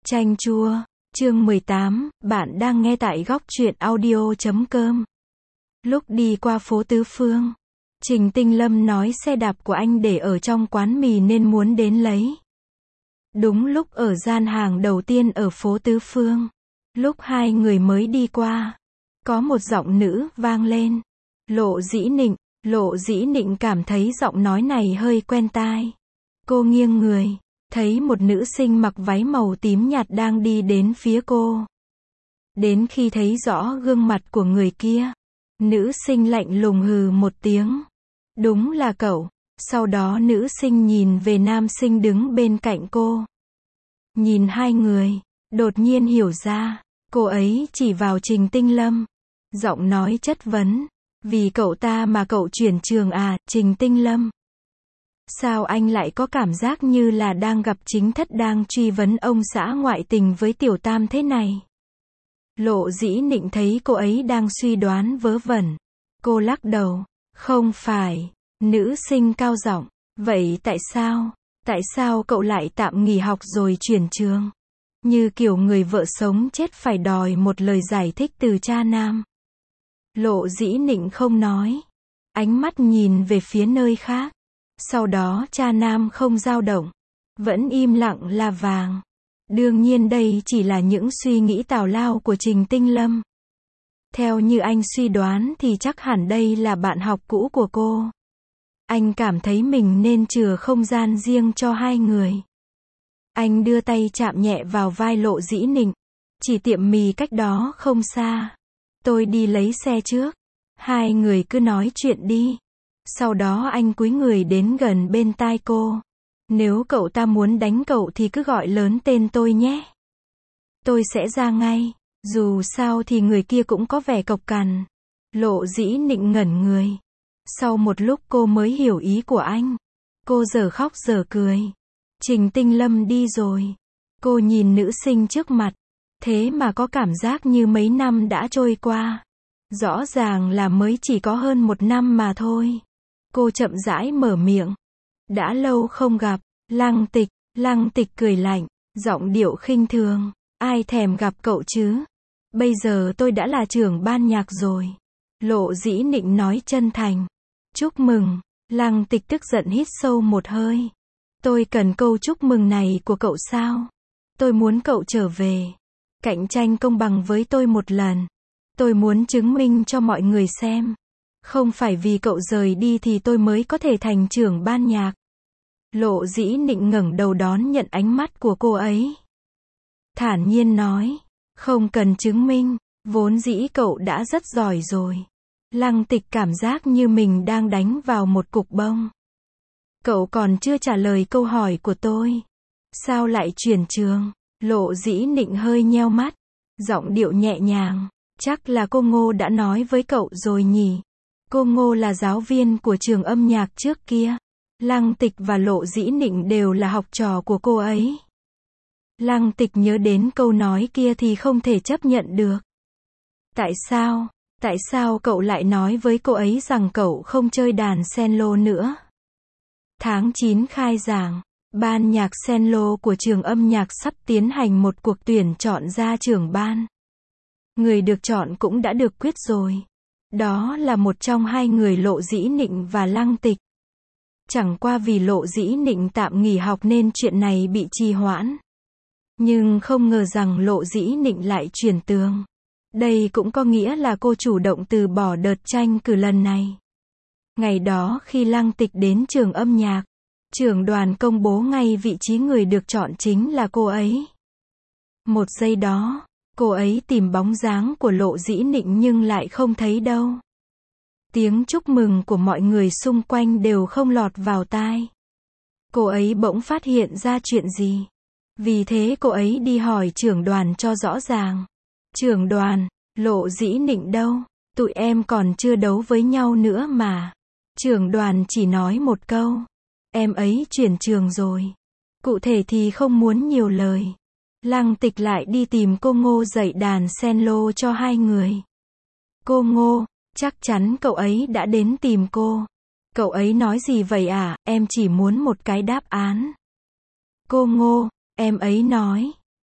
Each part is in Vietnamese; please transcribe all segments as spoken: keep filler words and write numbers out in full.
Chanh chua, chương mười tám, bạn đang nghe tại góc truyện audio chấm com. Lúc đi qua phố Tứ Phương, Trình Tinh Lâm nói xe đạp của anh để ở trong quán mì nên muốn đến lấy. Đúng lúc ở gian hàng đầu tiên ở phố Tứ Phương, lúc hai người mới đi qua, có một giọng nữ vang lên. Lộ Dĩ Nịnh. Lộ Dĩ Nịnh cảm thấy giọng nói này hơi quen tai. Cô nghiêng người, thấy một nữ sinh mặc váy màu tím nhạt đang đi đến phía cô. Đến khi thấy rõ gương mặt của người kia, nữ sinh lạnh lùng hừ một tiếng. Đúng là cậu. Sau đó nữ sinh nhìn về nam sinh đứng bên cạnh cô. Nhìn hai người, đột nhiên hiểu ra, cô ấy chỉ vào Trình Tinh Lâm. Giọng nói chất vấn. Vì cậu ta mà cậu chuyển trường à, Trình Tinh Lâm? Sao anh lại có cảm giác như là đang gặp chính thất đang truy vấn ông xã ngoại tình với tiểu tam thế này? Lộ Dĩ Nịnh thấy cô ấy đang suy đoán vớ vẩn. Cô lắc đầu. Không phải. Nữ sinh cao giọng. Vậy tại sao? Tại sao cậu lại tạm nghỉ học rồi chuyển trường? Như kiểu người vợ sống chết phải đòi một lời giải thích từ cha nam. Lộ Dĩ Nịnh không nói. Ánh mắt nhìn về phía nơi khác. Sau đó cha nam không dao động. Vẫn im lặng là vàng. Đương nhiên đây chỉ là những suy nghĩ tào lao của Trình Tinh Lâm. Theo như anh suy đoán thì chắc hẳn đây là bạn học cũ của cô. Anh cảm thấy mình nên chừa không gian riêng cho hai người. Anh đưa tay chạm nhẹ vào vai Lộ Dĩ Nịnh. Chỉ tiệm mì cách đó không xa. Tôi đi lấy xe trước. Hai người cứ nói chuyện đi. Sau đó anh cúi người đến gần bên tai cô. Nếu cậu ta muốn đánh cậu thì cứ gọi lớn tên tôi nhé. Tôi sẽ ra ngay. Dù sao thì người kia cũng có vẻ cộc cằn. Lộ Dĩ Nịnh ngẩn người. Sau một lúc cô mới hiểu ý của anh. Cô giờ khóc giờ cười. Trình Tinh Lâm đi rồi. Cô nhìn nữ sinh trước mặt. Thế mà có cảm giác như mấy năm đã trôi qua. Rõ ràng là mới chỉ có hơn một năm mà thôi. Cô chậm rãi mở miệng. Đã lâu không gặp. Lăng Tịch. Lăng Tịch cười lạnh, giọng điệu khinh thường. Ai thèm gặp cậu chứ? Bây giờ tôi đã là trưởng ban nhạc rồi. Lộ Dĩ Nịnh nói chân thành. Chúc mừng. Lăng Tịch tức giận hít sâu một hơi. Tôi cần câu chúc mừng này của cậu sao? Tôi muốn cậu trở về. Cạnh tranh công bằng với tôi một lần. Tôi muốn chứng minh cho mọi người xem. Không phải vì cậu rời đi thì tôi mới có thể thành trưởng ban nhạc. Lộ Dĩ Nịnh ngẩng đầu đón nhận ánh mắt của cô ấy. Thản nhiên nói. Không cần chứng minh. Vốn dĩ cậu đã rất giỏi rồi. Lăng Tịch cảm giác như mình đang đánh vào một cục bông. Cậu còn chưa trả lời câu hỏi của tôi. Sao lại chuyển trường? Lộ Dĩ Nịnh hơi nheo mắt. Giọng điệu nhẹ nhàng. Chắc là cô Ngô đã nói với cậu rồi nhỉ? Cô Ngô là giáo viên của trường âm nhạc trước kia. Lăng Tịch và Lộ Dĩ Nịnh đều là học trò của cô ấy. Lăng Tịch nhớ đến câu nói kia thì không thể chấp nhận được. Tại sao? Tại sao cậu lại nói với cô ấy rằng cậu không chơi đàn cello nữa? Tháng chín khai giảng, ban nhạc cello của trường âm nhạc sắp tiến hành một cuộc tuyển chọn ra trưởng ban. Người được chọn cũng đã được quyết rồi. Đó là một trong hai người Lộ Dĩ Nịnh và Lăng Tịch. Chẳng qua vì Lộ Dĩ Nịnh tạm nghỉ học nên chuyện này bị trì hoãn. Nhưng không ngờ rằng Lộ Dĩ Nịnh lại chuyển tường. Đây cũng có nghĩa là cô chủ động từ bỏ đợt tranh cử lần này. Ngày đó khi Lăng Tịch đến trường âm nhạc, trưởng đoàn công bố ngay vị trí người được chọn chính là cô ấy. Một giây đó, cô ấy tìm bóng dáng của Lộ Dĩ Nịnh nhưng lại không thấy đâu. Tiếng chúc mừng của mọi người xung quanh đều không lọt vào tai. Cô ấy bỗng phát hiện ra chuyện gì. Vì thế cô ấy đi hỏi trưởng đoàn cho rõ ràng. Trưởng đoàn, Lộ Dĩ Nịnh đâu? Tụi em còn chưa đấu với nhau nữa mà. Trưởng đoàn chỉ nói một câu. Em ấy chuyển trường rồi. Cụ thể thì không muốn nhiều lời. Lăng Tịch lại đi tìm cô Ngô dạy đàn cello cho hai người. Cô Ngô, chắc chắn cậu ấy đã đến tìm cô. Cậu ấy nói gì vậy à? Em chỉ muốn một cái đáp án. Cô Ngô, em ấy nói,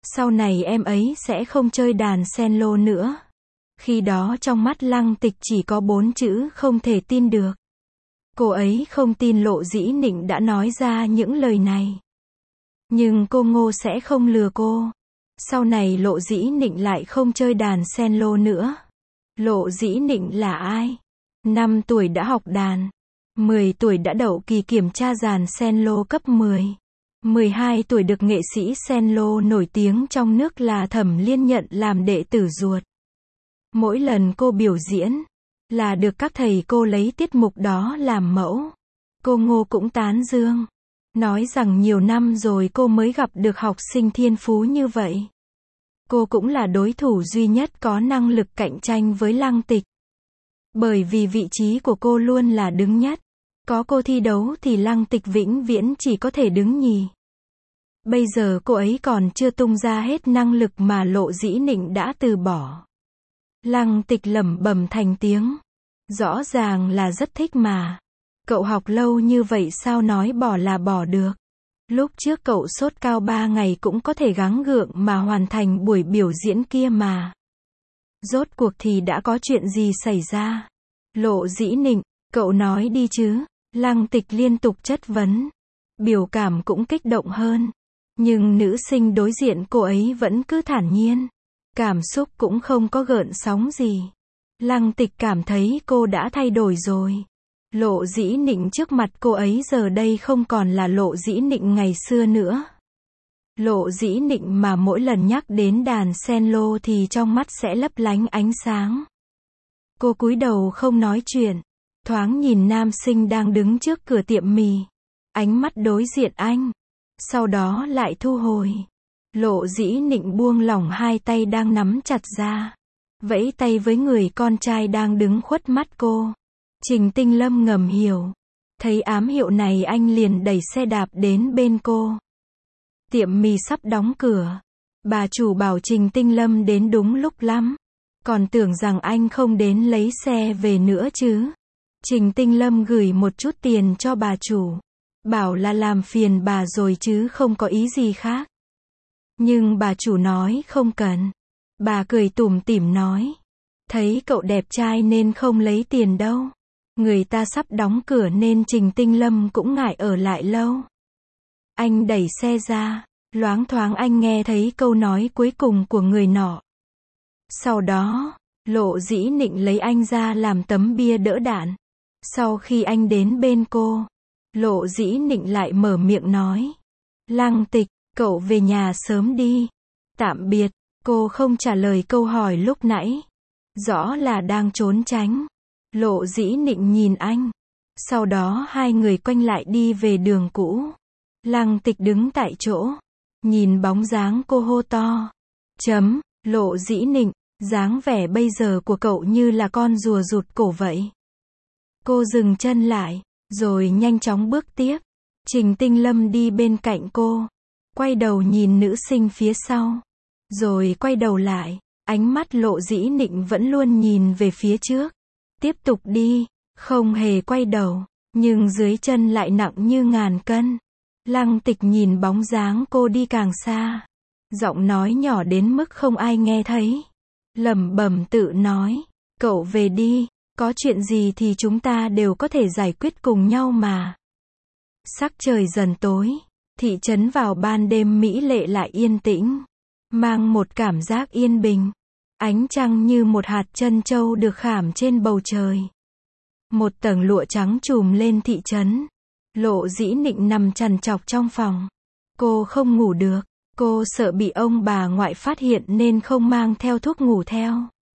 sau này em ấy sẽ không chơi đàn cello nữa. Khi đó trong mắt Lăng Tịch chỉ có bốn chữ không thể tin được. Cô ấy không tin Lộ Dĩ Nịnh đã nói ra những lời này. Nhưng cô Ngô sẽ không lừa cô. Sau này Lộ Dĩ Nịnh lại không chơi đàn cello nữa. Lộ Dĩ Nịnh là ai? năm tuổi đã học đàn. mười tuổi đã đậu kỳ kiểm tra dàn cello cấp mười. mười hai tuổi được nghệ sĩ cello nổi tiếng trong nước là Thẩm Liên nhận làm đệ tử ruột. Mỗi lần cô biểu diễn, là được các thầy cô lấy tiết mục đó làm mẫu. Cô Ngô cũng tán dương. Nói rằng nhiều năm rồi cô mới gặp được học sinh thiên phú như vậy. Cô cũng là đối thủ duy nhất có năng lực cạnh tranh với Lăng Tịch. Bởi vì vị trí của cô luôn là đứng nhất. Có cô thi đấu thì Lăng Tịch vĩnh viễn chỉ có thể đứng nhì. Bây giờ cô ấy còn chưa tung ra hết năng lực mà Lộ Dĩ Nịnh đã từ bỏ. Lăng Tịch lẩm bẩm thành tiếng. Rõ ràng là rất thích mà. Cậu học lâu như vậy sao nói bỏ là bỏ được. Lúc trước cậu sốt cao ba ngày cũng có thể gắng gượng mà hoàn thành buổi biểu diễn kia mà. Rốt cuộc thì đã có chuyện gì xảy ra? Lộ Dĩ Nịnh, cậu nói đi chứ. Lăng Tịch liên tục chất vấn. Biểu cảm cũng kích động hơn. Nhưng nữ sinh đối diện cô ấy vẫn cứ thản nhiên. Cảm xúc cũng không có gợn sóng gì. Lăng Tịch cảm thấy cô đã thay đổi rồi. Lộ Dĩ Nịnh trước mặt cô ấy giờ đây không còn là Lộ Dĩ Nịnh ngày xưa nữa. Lộ Dĩ Nịnh mà mỗi lần nhắc đến đàn cello thì trong mắt sẽ lấp lánh ánh sáng. Cô cúi đầu không nói chuyện. Thoáng nhìn nam sinh đang đứng trước cửa tiệm mì. Ánh mắt đối diện anh. Sau đó lại thu hồi. Lộ Dĩ Nịnh buông lỏng hai tay đang nắm chặt ra. Vẫy tay với người con trai đang đứng khuất mắt cô. Trình Tinh Lâm ngầm hiểu. Thấy ám hiệu này anh liền đẩy xe đạp đến bên cô. Tiệm mì sắp đóng cửa. Bà chủ bảo Trình Tinh Lâm đến đúng lúc lắm. Còn tưởng rằng anh không đến lấy xe về nữa chứ. Trình Tinh Lâm gửi một chút tiền cho bà chủ. Bảo là làm phiền bà rồi chứ không có ý gì khác. Nhưng bà chủ nói không cần. Bà cười tủm tỉm nói. Thấy cậu đẹp trai nên không lấy tiền đâu. Người ta sắp đóng cửa nên Trình Tinh Lâm cũng ngại ở lại lâu. Anh đẩy xe ra. Loáng thoáng anh nghe thấy câu nói cuối cùng của người nọ. Sau đó, Lộ Dĩ Nịnh lấy anh ra làm tấm bia đỡ đạn. Sau khi anh đến bên cô, Lộ Dĩ Nịnh lại mở miệng nói. Lăng Tịch, cậu về nhà sớm đi. Tạm biệt. Cô không trả lời câu hỏi lúc nãy. Rõ là đang trốn tránh. Lộ Dĩ Nịnh nhìn anh. Sau đó hai người quanh lại đi về đường cũ. Lăng Tịch đứng tại chỗ. Nhìn bóng dáng cô hô to. Chấm, Lộ Dĩ Nịnh, dáng vẻ bây giờ của cậu như là con rùa rụt cổ vậy. Cô dừng chân lại, rồi nhanh chóng bước tiếp. Trình Tinh Lâm đi bên cạnh cô. Quay đầu nhìn nữ sinh phía sau. Rồi quay đầu lại. Ánh mắt Lộ Dĩ Nịnh vẫn luôn nhìn về phía trước. Tiếp tục đi, không hề quay đầu. Nhưng dưới chân lại nặng như ngàn cân. Lăng Tịch nhìn bóng dáng cô đi càng xa. Giọng nói nhỏ đến mức không ai nghe thấy. Lẩm bẩm tự nói. Cậu về đi, có chuyện gì thì chúng ta đều có thể giải quyết cùng nhau mà. Sắc trời dần tối. Thị trấn vào ban đêm mỹ lệ lại yên tĩnh. Mang một cảm giác yên bình. Ánh trăng như một hạt trân châu được khảm trên bầu trời. Một tầng lụa trắng trùm lên thị trấn. Lộ Dĩ Nịnh nằm trằn trọc trong phòng. Cô không ngủ được. Cô sợ bị ông bà ngoại phát hiện nên không mang theo thuốc ngủ theo.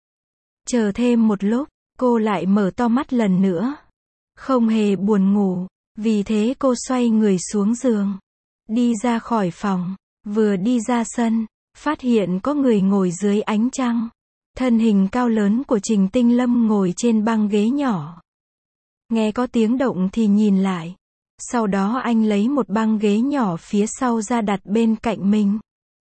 Chờ thêm một lúc, cô lại mở to mắt lần nữa. Không hề buồn ngủ. Vì thế cô xoay người xuống giường. Đi ra khỏi phòng. Vừa đi ra sân, phát hiện có người ngồi dưới ánh trăng. Thân hình cao lớn của Trình Tinh Lâm ngồi trên băng ghế nhỏ. Nghe có tiếng động thì nhìn lại. Sau đó anh lấy một băng ghế nhỏ phía sau ra đặt bên cạnh mình.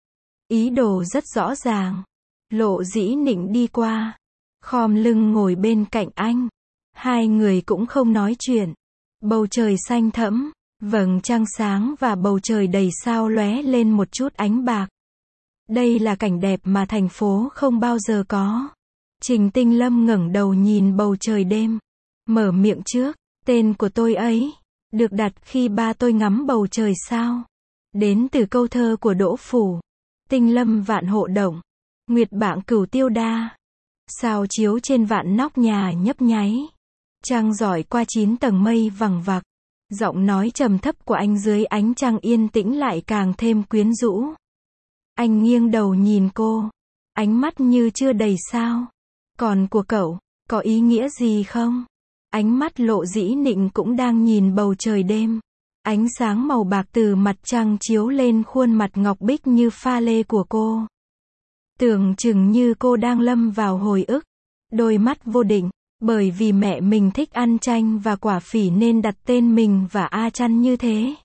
Ý đồ rất rõ ràng. Lộ Dĩ Nịnh đi qua. Khom lưng ngồi bên cạnh anh. Hai người cũng không nói chuyện. Bầu trời xanh thẫm. Vầng trăng sáng và bầu trời đầy sao lóe lên một chút ánh bạc. Đây là cảnh đẹp mà thành phố không bao giờ có. Trình Tinh Lâm ngẩng đầu nhìn bầu trời đêm. Mở miệng trước, tên của tôi ấy, được đặt khi ba tôi ngắm bầu trời sao. Đến từ câu thơ của Đỗ Phủ. Tinh lâm vạn hộ động. Nguyệt bạng cửu tiêu đa. Sao chiếu trên vạn nóc nhà nhấp nháy. Trăng rọi qua chín tầng mây vằng vặc. Giọng nói trầm thấp của anh dưới ánh trăng yên tĩnh lại càng thêm quyến rũ. Anh nghiêng đầu nhìn cô. Ánh mắt như chưa đầy sao. Còn của cậu, có ý nghĩa gì không? Ánh mắt Lộ Dĩ Nịnh cũng đang nhìn bầu trời đêm. Ánh sáng màu bạc từ mặt trăng chiếu lên khuôn mặt ngọc bích như pha lê của cô. Tưởng chừng như cô đang lâm vào hồi ức. Đôi mắt vô định, bởi vì mẹ mình thích ăn chanh và quả phỉ nên đặt tên mình và A Chăn như thế.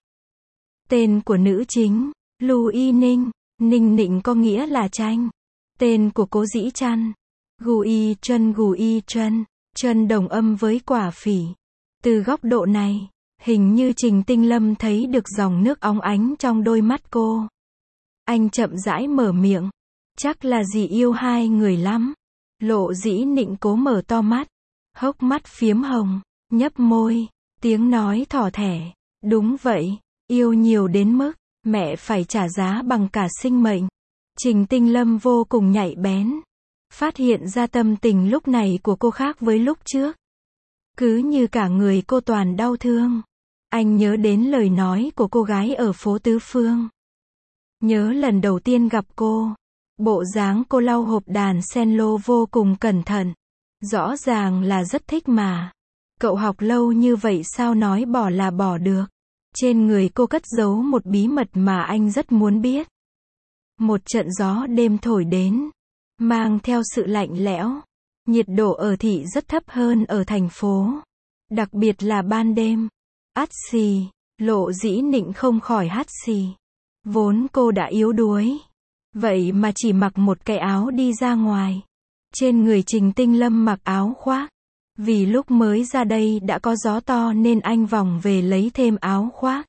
Tên của nữ chính, Lưu Y Ninh, Ninh Nịnh có nghĩa là chanh. Tên của Cố Dĩ Chăn, Gu Y Trân Gu Y Trân, Trân đồng âm với quả phỉ. Từ góc độ này, hình như Trình Tinh Lâm thấy được dòng nước óng ánh trong đôi mắt cô. Anh chậm rãi mở miệng. Chắc là dì yêu hai người lắm. Lộ Dĩ Nịnh cố mở to mắt. Hốc mắt phiếm hồng, nhấp môi, tiếng nói thỏ thẻ. Đúng vậy, yêu nhiều đến mức, mẹ phải trả giá bằng cả sinh mệnh. Trình Tinh Lâm vô cùng nhạy bén. Phát hiện ra tâm tình lúc này của cô khác với lúc trước. Cứ như cả người cô toàn đau thương. Anh nhớ đến lời nói của cô gái ở phố Tứ Phương. Nhớ lần đầu tiên gặp cô. Bộ dáng cô lau hộp đàn cello vô cùng cẩn thận. Rõ ràng là rất thích mà. Cậu học lâu như vậy sao nói bỏ là bỏ được. Trên người cô cất giấu một bí mật mà anh rất muốn biết. Một trận gió đêm thổi đến, mang theo sự lạnh lẽo. Nhiệt độ ở thị rất thấp hơn ở thành phố. Đặc biệt là ban đêm. Ắt xì, Lộ Dĩ Nịnh không khỏi hắt xì. Vốn cô đã yếu đuối. Vậy mà chỉ mặc một cái áo đi ra ngoài. Trên người Trình Tinh Lâm mặc áo khoác. Vì lúc mới ra đây đã có gió to nên anh vòng về lấy thêm áo khoác.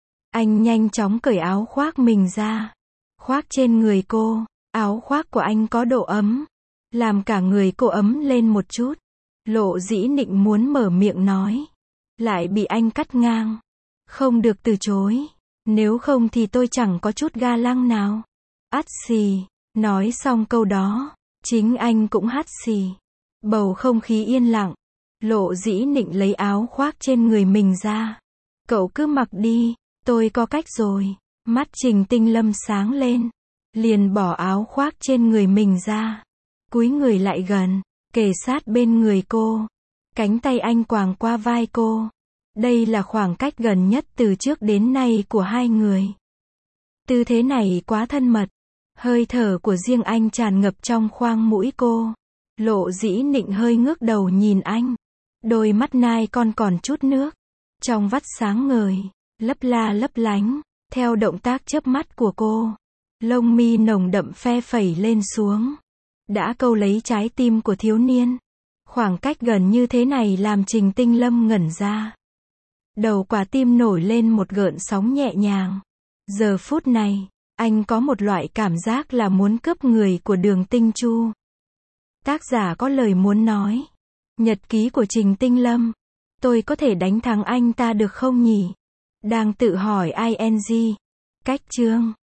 Anh nhanh chóng cởi áo khoác mình ra. Khoác trên người cô. Áo khoác của anh có độ ấm. Làm cả người cô ấm lên một chút. Lộ Dĩ Nịnh muốn mở miệng nói. Lại bị anh cắt ngang. Không được từ chối. Nếu không thì tôi chẳng có chút ga lăng nào. Ắt xì. Nói xong câu đó. Chính anh cũng hắt xì. Bầu không khí yên lặng. Lộ Dĩ Nịnh lấy áo khoác trên người mình ra. Cậu cứ mặc đi. Tôi có cách rồi. Mắt Trình Tinh Lâm sáng lên. Liền bỏ áo khoác trên người mình ra. Cúi người lại gần. Kề sát bên người cô. Cánh tay anh quàng qua vai cô. Đây là khoảng cách gần nhất từ trước đến nay của hai người. Tư thế này quá thân mật. Hơi thở của riêng anh tràn ngập trong khoang mũi cô. Lộ Dĩ Nịnh hơi ngước đầu nhìn anh. Đôi mắt nai con còn chút nước. Trong vắt sáng ngời. Lấp la lấp lánh. Theo động tác chớp mắt của cô. Lông mi nồng đậm phe phẩy lên xuống. Đã câu lấy trái tim của thiếu niên. Khoảng cách gần như thế này làm Trình Tinh Lâm ngẩn ra. Đầu quả tim nổi lên một gợn sóng nhẹ nhàng. Giờ phút này, anh có một loại cảm giác là muốn cướp người của Đường Tinh Chu. Tác giả có lời muốn nói. Nhật ký của Trình Tinh Lâm. Tôi có thể đánh thắng anh ta được không nhỉ? Đang tự hỏi ing. Cách chương.